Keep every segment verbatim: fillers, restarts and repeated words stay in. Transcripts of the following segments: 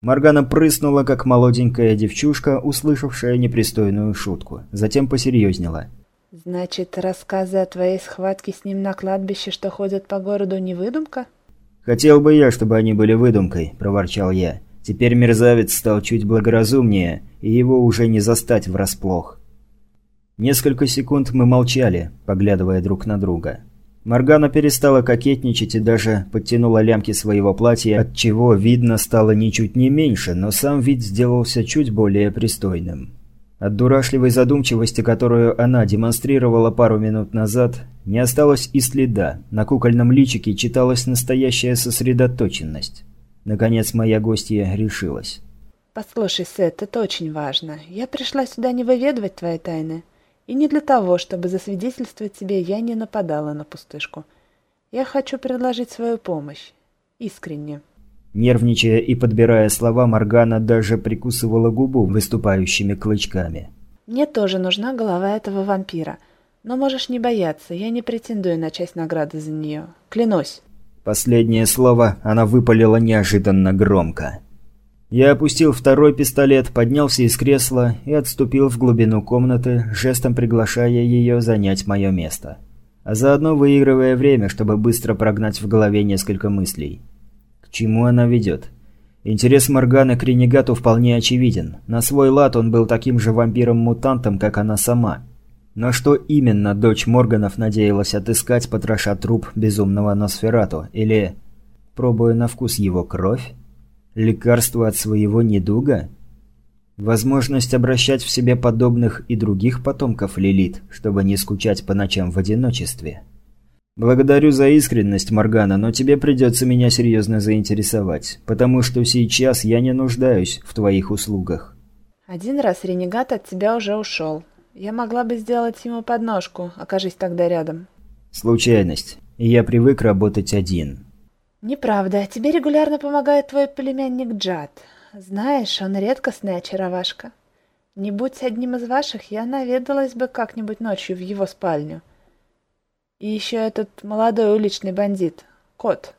Моргана прыснула, как молоденькая девчушка, услышавшая непристойную шутку. Затем посерьезнела. «Значит, рассказы о твоей схватке с ним на кладбище, что ходят по городу, не выдумка?» «Хотел бы я, чтобы они были выдумкой», – проворчал я. Теперь мерзавец стал чуть благоразумнее, и его уже не застать врасплох. Несколько секунд мы молчали, поглядывая друг на друга. Моргана перестала кокетничать и даже подтянула лямки своего платья, отчего видно стало ничуть не меньше, но сам вид сделался чуть более пристойным. От дурашливой задумчивости, которую она демонстрировала пару минут назад, не осталось и следа. На кукольном личике читалась настоящая сосредоточенность. Наконец моя гостья решилась. «Послушай, Сет, это очень важно. Я пришла сюда не выведывать твои тайны. И не для того, чтобы засвидетельствовать тебе, я не нападала на пустышку. Я хочу предложить свою помощь. Искренне». Нервничая и подбирая слова, Моргана даже прикусывала губу выступающими клычками. «Мне тоже нужна голова этого вампира. Но можешь не бояться, я не претендую на часть награды за нее. Клянусь». Последнее слово она выпалила неожиданно громко. Я опустил второй пистолет, поднялся из кресла и отступил в глубину комнаты, жестом приглашая ее занять мое место. А заодно выигрывая время, чтобы быстро прогнать в голове несколько мыслей. К чему она ведет? Интерес Морганы к ренегату вполне очевиден. На свой лад он был таким же вампиром-мутантом, как она сама. Но что именно дочь Морганов надеялась отыскать, потроша труп безумного Носферату? Или, пробуя на вкус его кровь? Лекарство от своего недуга? Возможность обращать в себе подобных и других потомков Лилит, чтобы не скучать по ночам в одиночестве? Благодарю за искренность, Моргана, но тебе придется меня серьезно заинтересовать, потому что сейчас я не нуждаюсь в твоих услугах. Один раз ренегат от тебя уже ушел. Я могла бы сделать ему подножку, окажись тогда рядом. Случайность. И я привык работать один. Неправда. Тебе регулярно помогает твой племянник Джад. Знаешь, он редкостная очаровашка. Не будь одним из ваших, я наведалась бы как-нибудь ночью в его спальню. И еще этот молодой уличный бандит, Кот.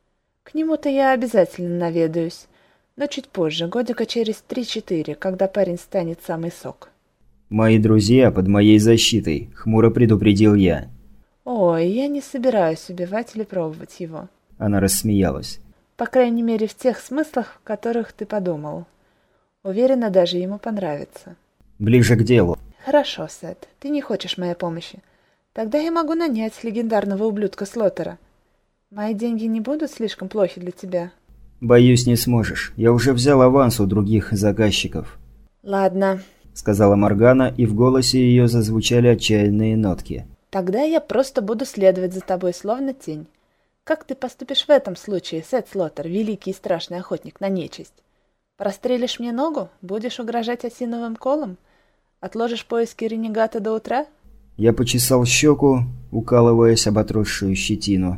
К нему-то я обязательно наведаюсь, но чуть позже, годика через три-четыре, когда парень станет самый сок. «Мои друзья под моей защитой», — хмуро предупредил я. «Ой, я не собираюсь убивать или пробовать его». Она рассмеялась. «По крайней мере, в тех смыслах, в которых ты подумал. Уверена, даже ему понравится». «Ближе к делу». «Хорошо, Сет, ты не хочешь моей помощи. Тогда я могу нанять легендарного ублюдка Слоттера. Мои деньги не будут слишком плохи для тебя?» «Боюсь, не сможешь. Я уже взял аванс у других заказчиков». «Ладно», — сказала Моргана, и в голосе ее зазвучали отчаянные нотки. «Тогда я просто буду следовать за тобой, словно тень. Как ты поступишь в этом случае, Сет Слоттер, великий и страшный охотник на нечисть? Прострелишь мне ногу? Будешь угрожать осиновым колом? Отложишь поиски ренегата до утра?» Я почесал щеку, укалываясь об отросшую щетину.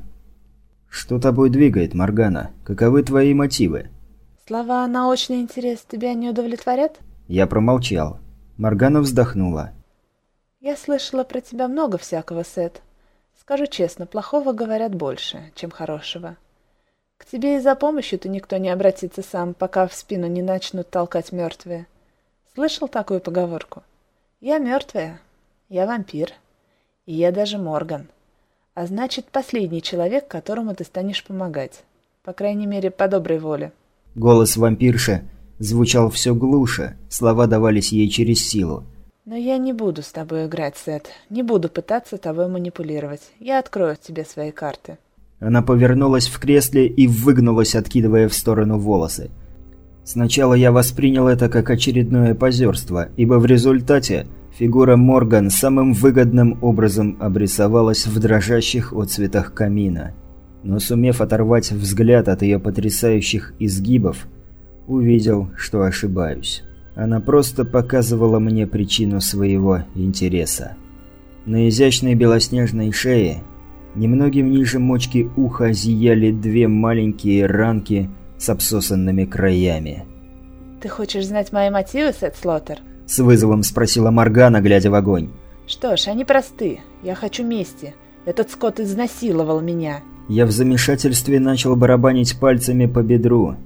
«Что тобой двигает, Моргана? Каковы твои мотивы?» «Слова «научный интерес» тебя не удовлетворят?» Я промолчал. Моргана вздохнула. «Я слышала про тебя много всякого, Сет. Скажу честно, плохого говорят больше, чем хорошего. К тебе и за помощью-то никто не обратится сам, пока в спину не начнут толкать мертвые. Слышал такую поговорку? Я мертвая, я вампир, и я даже Морган. А значит, последний человек, которому ты станешь помогать. По крайней мере, по доброй воле». Голос вампирши звучал все глуше, слова давались ей через силу. «Но я не буду с тобой играть, Сет. Не буду пытаться тобой манипулировать. Я открою тебе свои карты». Она повернулась в кресле и выгнулась, откидывая в сторону волосы. Сначала я воспринял это как очередное позерство, ибо в результате фигура Морган самым выгодным образом обрисовалась в дрожащих отцветах камина. Но сумев оторвать взгляд от ее потрясающих изгибов, увидел, что ошибаюсь. Она просто показывала мне причину своего интереса. На изящной белоснежной шее, немногим ниже мочки уха, зияли две маленькие ранки с обсосанными краями. «Ты хочешь знать мои мотивы, Сет Слоттер?» — с вызовом спросила Моргана, глядя в огонь. «Что ж, они просты. Я хочу мести. Этот скот изнасиловал меня». Я в замешательстве начал барабанить пальцами по бедру.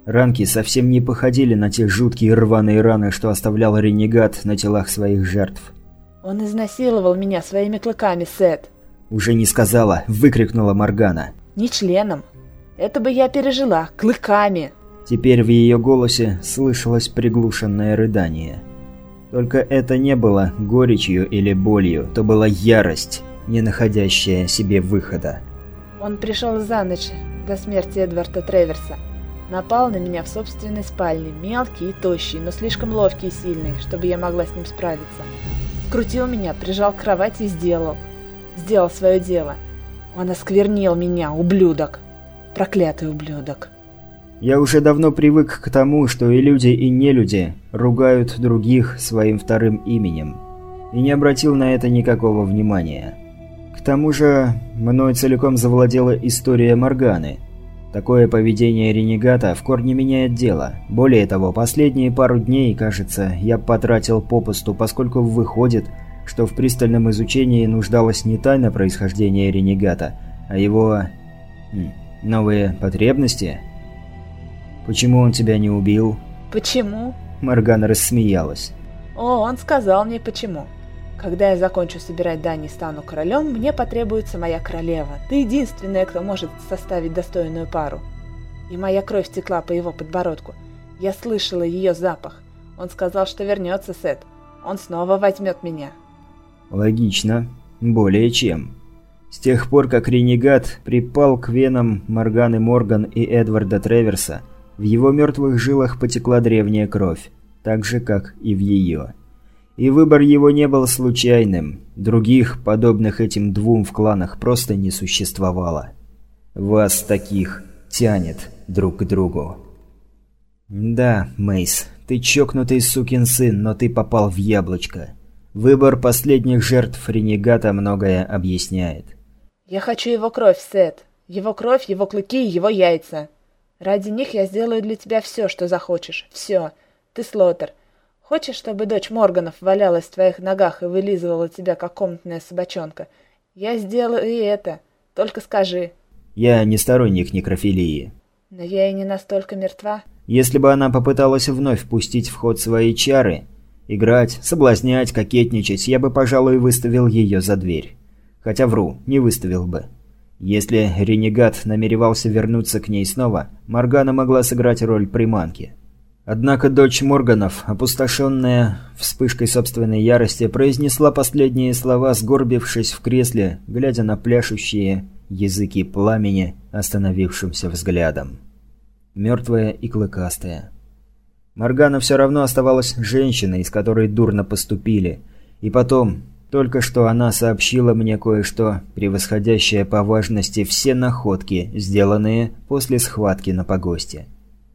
Ранки совсем не походили на те жуткие рваные раны, что оставлял ренегат на телах своих жертв. «Он изнасиловал меня своими клыками, Сет!» «Уже не сказала!» – выкрикнула Моргана. «Не членом. Это бы я пережила. Клыками!» Теперь в ее голосе слышалось приглушенное рыдание. Только это не было горечью или болью, то была ярость, не находящая себе выхода. «Он пришел за ночь до смерти Эдварда Треверса. Напал на меня в собственной спальне, мелкий и тощий, но слишком ловкий и сильный, чтобы я могла с ним справиться. Скрутил меня, прижал к кровати и сделал. Сделал свое дело. Он осквернил меня, ублюдок. Проклятый ублюдок». Я уже давно привык к тому, что и люди, и нелюди ругают других своим вторым именем, и не обратил на это никакого внимания. К тому же, мной целиком завладела история Морганы. Такое поведение ренегата в корне меняет дело. Более того, последние пару дней, кажется, я потратил попусту, поскольку выходит, что в пристальном изучении нуждалось не тайна происхождения ренегата, а его... М, новые потребности. «Почему он тебя не убил?» «Почему?» Моргана рассмеялась. «О, он сказал мне почему. Когда я закончу собирать дань и стану королем, мне потребуется моя королева. Ты единственная, кто может составить достойную пару. И моя кровь текла по его подбородку. Я слышала ее запах. Он сказал, что вернется, Сет. Он снова возьмет меня». «Логично. Более чем. С тех пор, как ренегат припал к венам Морганы Морган и Эдварда Треверса, в его мертвых жилах потекла древняя кровь, так же, как и в ее. И выбор его не был случайным. Других, подобных этим двум в кланах, просто не существовало. Вас таких тянет друг к другу. Да, Мейс, ты чокнутый сукин сын, но ты попал в яблочко. Выбор последних жертв ренегата многое объясняет. «Я хочу его кровь, Сет. Его кровь, его клыки и его яйца. Ради них я сделаю для тебя все, что захочешь. Все. Ты Слоттер. Хочешь, чтобы дочь Морганов валялась в твоих ногах и вылизывала тебя, как комнатная собачонка? Я сделаю и это. Только скажи». Я не сторонник некрофилии. «Но я и не настолько мертва». Если бы она попыталась вновь пустить в ход свои чары, играть, соблазнять, кокетничать, я бы, пожалуй, выставил ее за дверь. Хотя вру, не выставил бы. Если ренегат намеревался вернуться к ней снова, Моргана могла сыграть роль приманки. Однако дочь Морганов, опустошенная вспышкой собственной ярости, произнесла последние слова, сгорбившись в кресле, глядя на пляшущие языки пламени остановившимся взглядом. Мертвая и клыкастая. Моргана все равно оставалась женщиной, с которой дурно поступили. И потом, только что она сообщила мне кое-что, превосходящее по важности все находки, сделанные после схватки на погосте.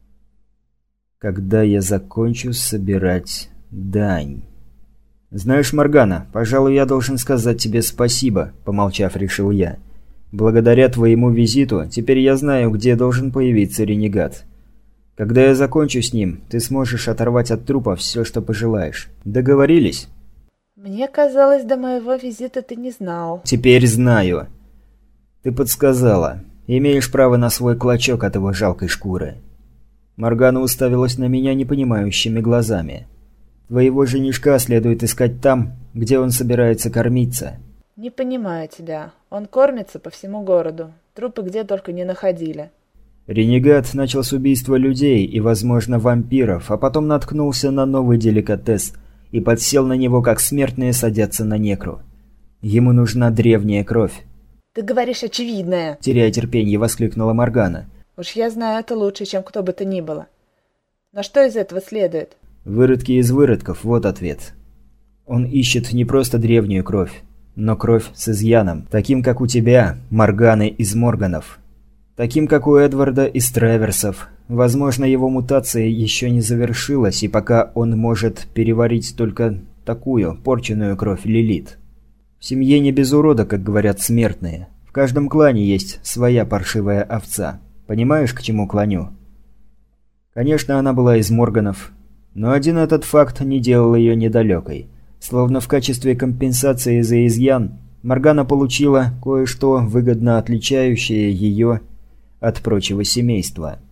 Когда я закончу собирать дань. «Знаешь, Моргана, пожалуй, я должен сказать тебе спасибо», – помолчав, решил я. «Благодаря твоему визиту, теперь я знаю, где должен появиться ренегат. Когда я закончу с ним, ты сможешь оторвать от трупа все, что пожелаешь. Договорились?» «Мне казалось, до моего визита ты не знал». «Теперь знаю. Ты подсказала. Имеешь право на свой клочок от его жалкой шкуры». Моргана уставилась на меня непонимающими глазами. «Твоего женишка следует искать там, где он собирается кормиться». «Не понимаю тебя. Он кормится по всему городу. Трупы где только не находили». Ренегат начал с убийства людей и, возможно, вампиров, а потом наткнулся на новый деликатес и подсел на него, как смертные садятся на некру. Ему нужна древняя кровь. «Ты говоришь очевидное!» – теряя терпенье, воскликнула Моргана. «Уж я знаю это лучше, чем кто бы то ни было. Но что из этого следует?» «Выродки из выродков, вот ответ. Он ищет не просто древнюю кровь, но кровь с изъяном, таким как у тебя, Морганы из Морганов. Таким как у Эдварда из Треверсов. Возможно, его мутация еще не завершилась, и пока он может переварить только такую, порченную кровь Лилит. В семье не без урода, как говорят смертные. В каждом клане есть своя паршивая овца. Понимаешь, к чему клоню?» Конечно, она была из Морганов, но один этот факт не делал ее недалекой. Словно в качестве компенсации за изъян, Моргана получила кое-что, выгодно отличающее ее от прочего семейства.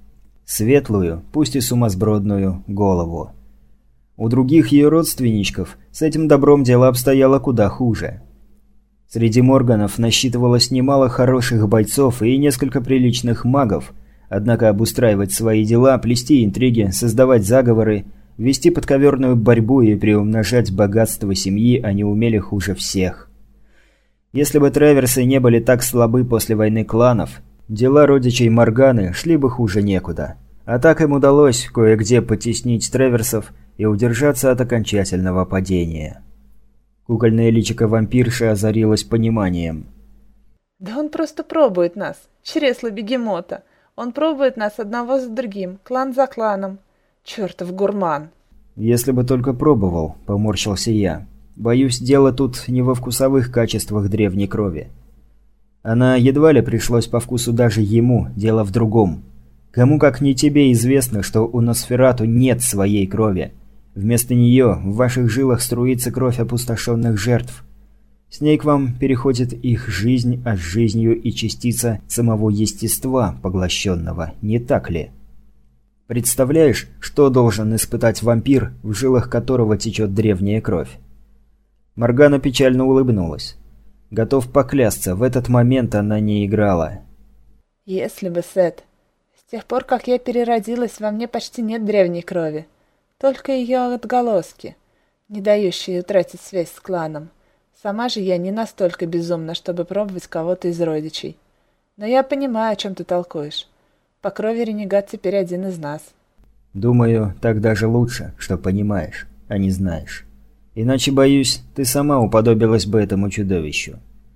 Светлую, пусть и сумасбродную, голову. У других ее родственничков с этим добром дело обстояло куда хуже. Среди Морганов насчитывалось немало хороших бойцов и несколько приличных магов, однако обустраивать свои дела, плести интриги, создавать заговоры, вести подковерную борьбу и приумножать богатство семьи они умели хуже всех. Если бы Треверсы не были так слабы после войны кланов, дела родичей Морганы шли бы хуже некуда. А так им удалось кое-где потеснить Треверсов и удержаться от окончательного падения. Кукольное личико вампирши озарилось пониманием. «Да он просто пробует нас, чресло бегемота. Он пробует нас одного за другим, клан за кланом. Чертов гурман!» «Если бы только пробовал», — поморщился я. «Боюсь, дело тут не во вкусовых качествах древней крови. Она едва ли пришлось по вкусу даже ему, дело в другом. Кому как не тебе известно, что у Носферату нет своей крови. Вместо нее в ваших жилах струится кровь опустошенных жертв. С ней к вам переходит их жизнь, а с жизнью и частица самого естества поглощенного, не так ли? Представляешь, что должен испытать вампир, в жилах которого течет древняя кровь?» Моргана печально улыбнулась. Готов поклясться, в этот момент она не играла. «Если бы, Сет. С тех пор, как я переродилась, во мне почти нет древней крови. Только ее отголоски, не дающие утратить связь с кланом. Сама же я не настолько безумна, чтобы пробовать кого-то из родичей. Но я понимаю, о чем ты толкуешь. По крови ренегат теперь один из нас». «Думаю, так даже лучше, что понимаешь, а не знаешь. Иначе, боюсь, ты сама уподобилась бы этому чудовищу.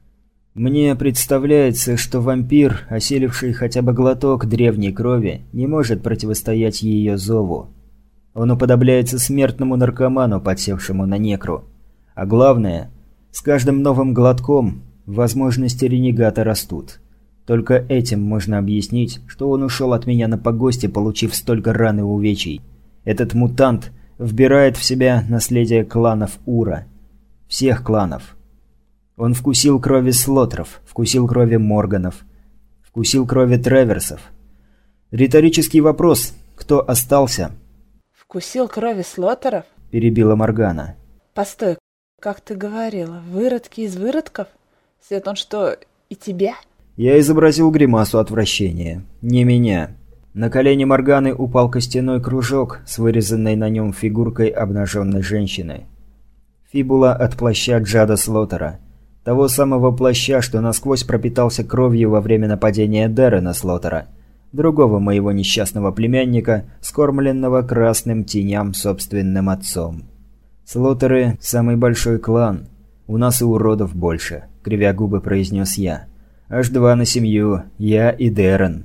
Мне представляется, что вампир, осиливший хотя бы глоток древней крови, не может противостоять ее зову. Он уподобляется смертному наркоману, подсевшему на некру. А главное, с каждым новым глотком возможности ренегата растут. Только этим можно объяснить, что он ушел от меня на погосте, получив столько ран и увечий. Этот мутант вбирает в себя наследие кланов Ура. Всех кланов. Он вкусил крови Слоттеров, вкусил крови Морганов, вкусил крови Треверсов. Риторический вопрос: кто остался?» «Вкусил крови Слоттеров?» – перебила Моргана. «Постой, как ты говорила, выродки из выродков? Свет, он что, и тебя?» Я изобразил гримасу отвращения. Не меня. На колени Морганы упал костяной кружок с вырезанной на нем фигуркой обнаженной женщины. Фибула от плаща Джада Слоттера. Того самого плаща, что насквозь пропитался кровью во время нападения Дэрена Слоттера, другого моего несчастного племянника, скормленного красным теням собственным отцом. «Слоттеры – самый большой клан. У нас и уродов больше», – кривя губы произнес я. «Аж два на семью. Я и Дэрен».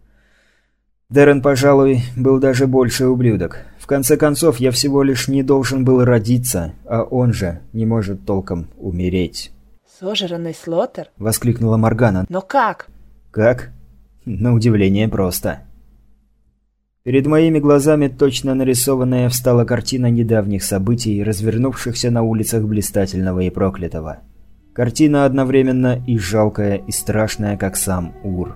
Дэрен, пожалуй, был даже больше ублюдок. В конце концов, я всего лишь не должен был родиться, а он же не может толком умереть. «Сожранный Слоттер?» – воскликнула Моргана. «Но как?» «Как?» На удивление просто. Перед моими глазами точно нарисованная встала картина недавних событий, развернувшихся на улицах Блистательного и Проклятого. Картина одновременно и жалкая, и страшная, как сам Ур.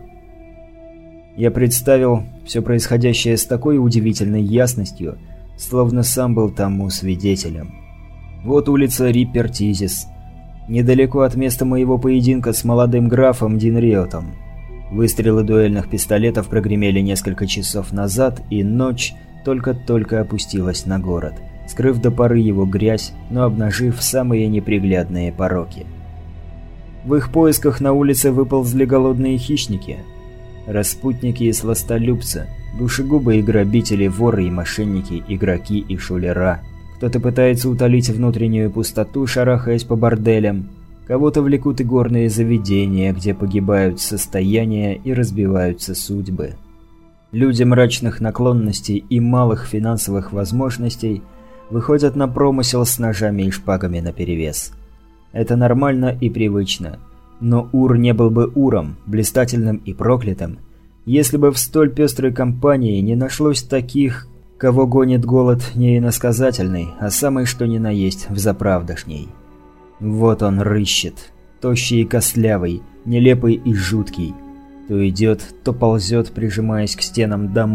Я представил все происходящее с такой удивительной ясностью, словно сам был тому свидетелем. Вот улица Риппер-Тизис. Недалеко от места моего поединка с молодым графом Динриотом. Выстрелы дуэльных пистолетов прогремели несколько часов назад, и ночь только-только опустилась на город, скрыв до поры его грязь, но обнажив самые неприглядные пороки. В их поисках на улице выползли голодные хищники. Распутники и сластолюбцы, душегубы и грабители, воры и мошенники, игроки и шулера. Кто-то пытается утолить внутреннюю пустоту, шарахаясь по борделям. Кого-то влекут игорные заведения, где погибают состояния и разбиваются судьбы. Люди мрачных наклонностей и малых финансовых возможностей выходят на промысел с ножами и шпагами наперевес. Это нормально и привычно. Но Ур не был бы Уром, блистательным и проклятым, если бы в столь пестрой компании не нашлось таких, кого гонит голод не иносказательный, а самый что ни на есть взаправдошний. Вот он рыщет, тощий и костлявый, нелепый и жуткий. То идет, то ползет, прижимаясь к стенам домов,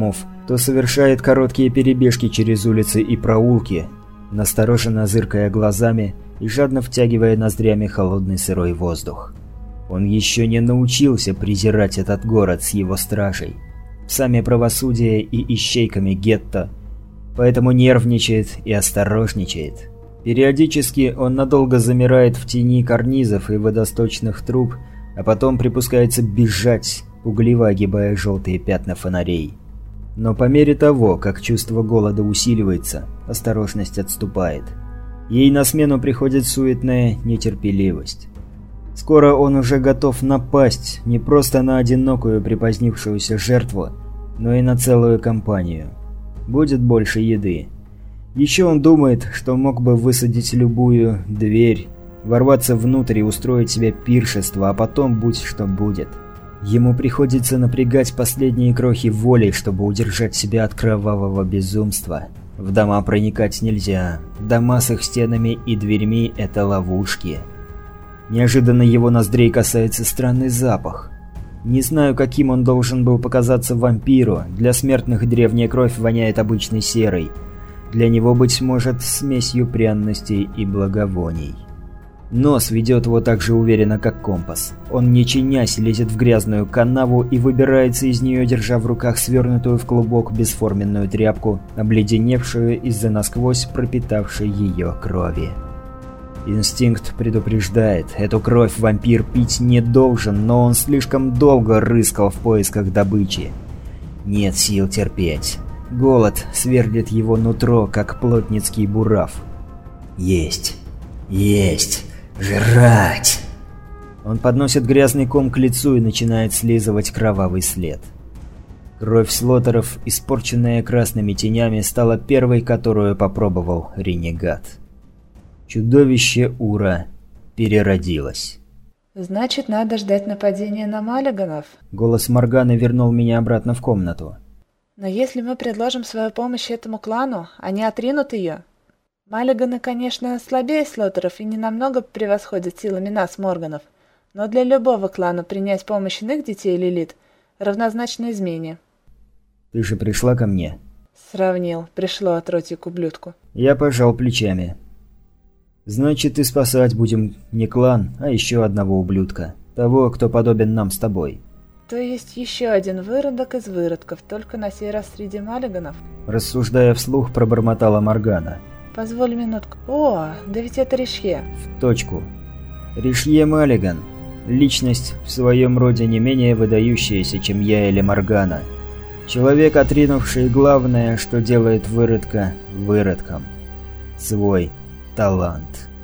то совершает короткие перебежки через улицы и проулки, настороженно зыркая глазами и жадно втягивая ноздрями холодный сырой воздух. Он еще не научился презирать этот город с его стражей, псами правосудия и ищейками гетто, поэтому нервничает и осторожничает. Периодически он надолго замирает в тени карнизов и водосточных труб, а потом припускается бежать, пугливо огибая желтые пятна фонарей. Но по мере того, как чувство голода усиливается, осторожность отступает. Ей на смену приходит суетная нетерпеливость. Скоро он уже готов напасть не просто на одинокую припозднившуюся жертву, но и на целую компанию. Будет больше еды. Еще он думает, что мог бы высадить любую дверь, ворваться внутрь и устроить себе пиршество, а потом будь что будет. Ему приходится напрягать последние крохи воли, чтобы удержать себя от кровавого безумства. В дома проникать нельзя. Дома с их стенами и дверьми – это ловушки. Неожиданно его ноздрей касается странный запах. Не знаю, каким он должен был показаться вампиру. Для смертных древняя кровь воняет обычной серой. Для него, быть может, смесью пряностей и благовоний. Нос ведет его так же уверенно, как компас. Он, не чинясь, лезет в грязную канаву и выбирается из нее, держа в руках свернутую в клубок бесформенную тряпку, обледеневшую из-за насквозь пропитавшей ее крови. Инстинкт предупреждает, эту кровь вампир пить не должен, но он слишком долго рыскал в поисках добычи. Нет сил терпеть. Голод сверлит его нутро, как плотницкий бурав. Есть. Есть. Жрать. Он подносит грязный ком к лицу и начинает слизывать кровавый след. Кровь слоттеров, испорченная красными тенями, стала первой, которую попробовал ренегат. Чудовище Ура переродилось. «Значит, надо ждать нападения на Маллиганов?» Голос Морганы вернул меня обратно в комнату. «Но если мы предложим свою помощь этому клану, они отринут ее. Маллиганы, конечно, слабее слоттеров и ненамного превосходят силами нас, Морганов, но для любого клана принять помощь иных детей Лилит равнозначно измене». «Ты же пришла ко мне?» Сравнил. Пришло отродье к ублюдку. Я пожал плечами. «Значит, и спасать будем не клан, а еще одного ублюдка. Того, кто подобен нам с тобой». «То есть еще один выродок из выродков, только на сей раз среди Маллиганов?» Рассуждая вслух, пробормотала Моргана. «Позволь минутку. О, да ведь это Ришье». В точку. Ришье Маллиган. Личность в своем роде не менее выдающаяся, чем я или Моргана. Человек, отринувший главное, что делает выродка выродком. Свой талант.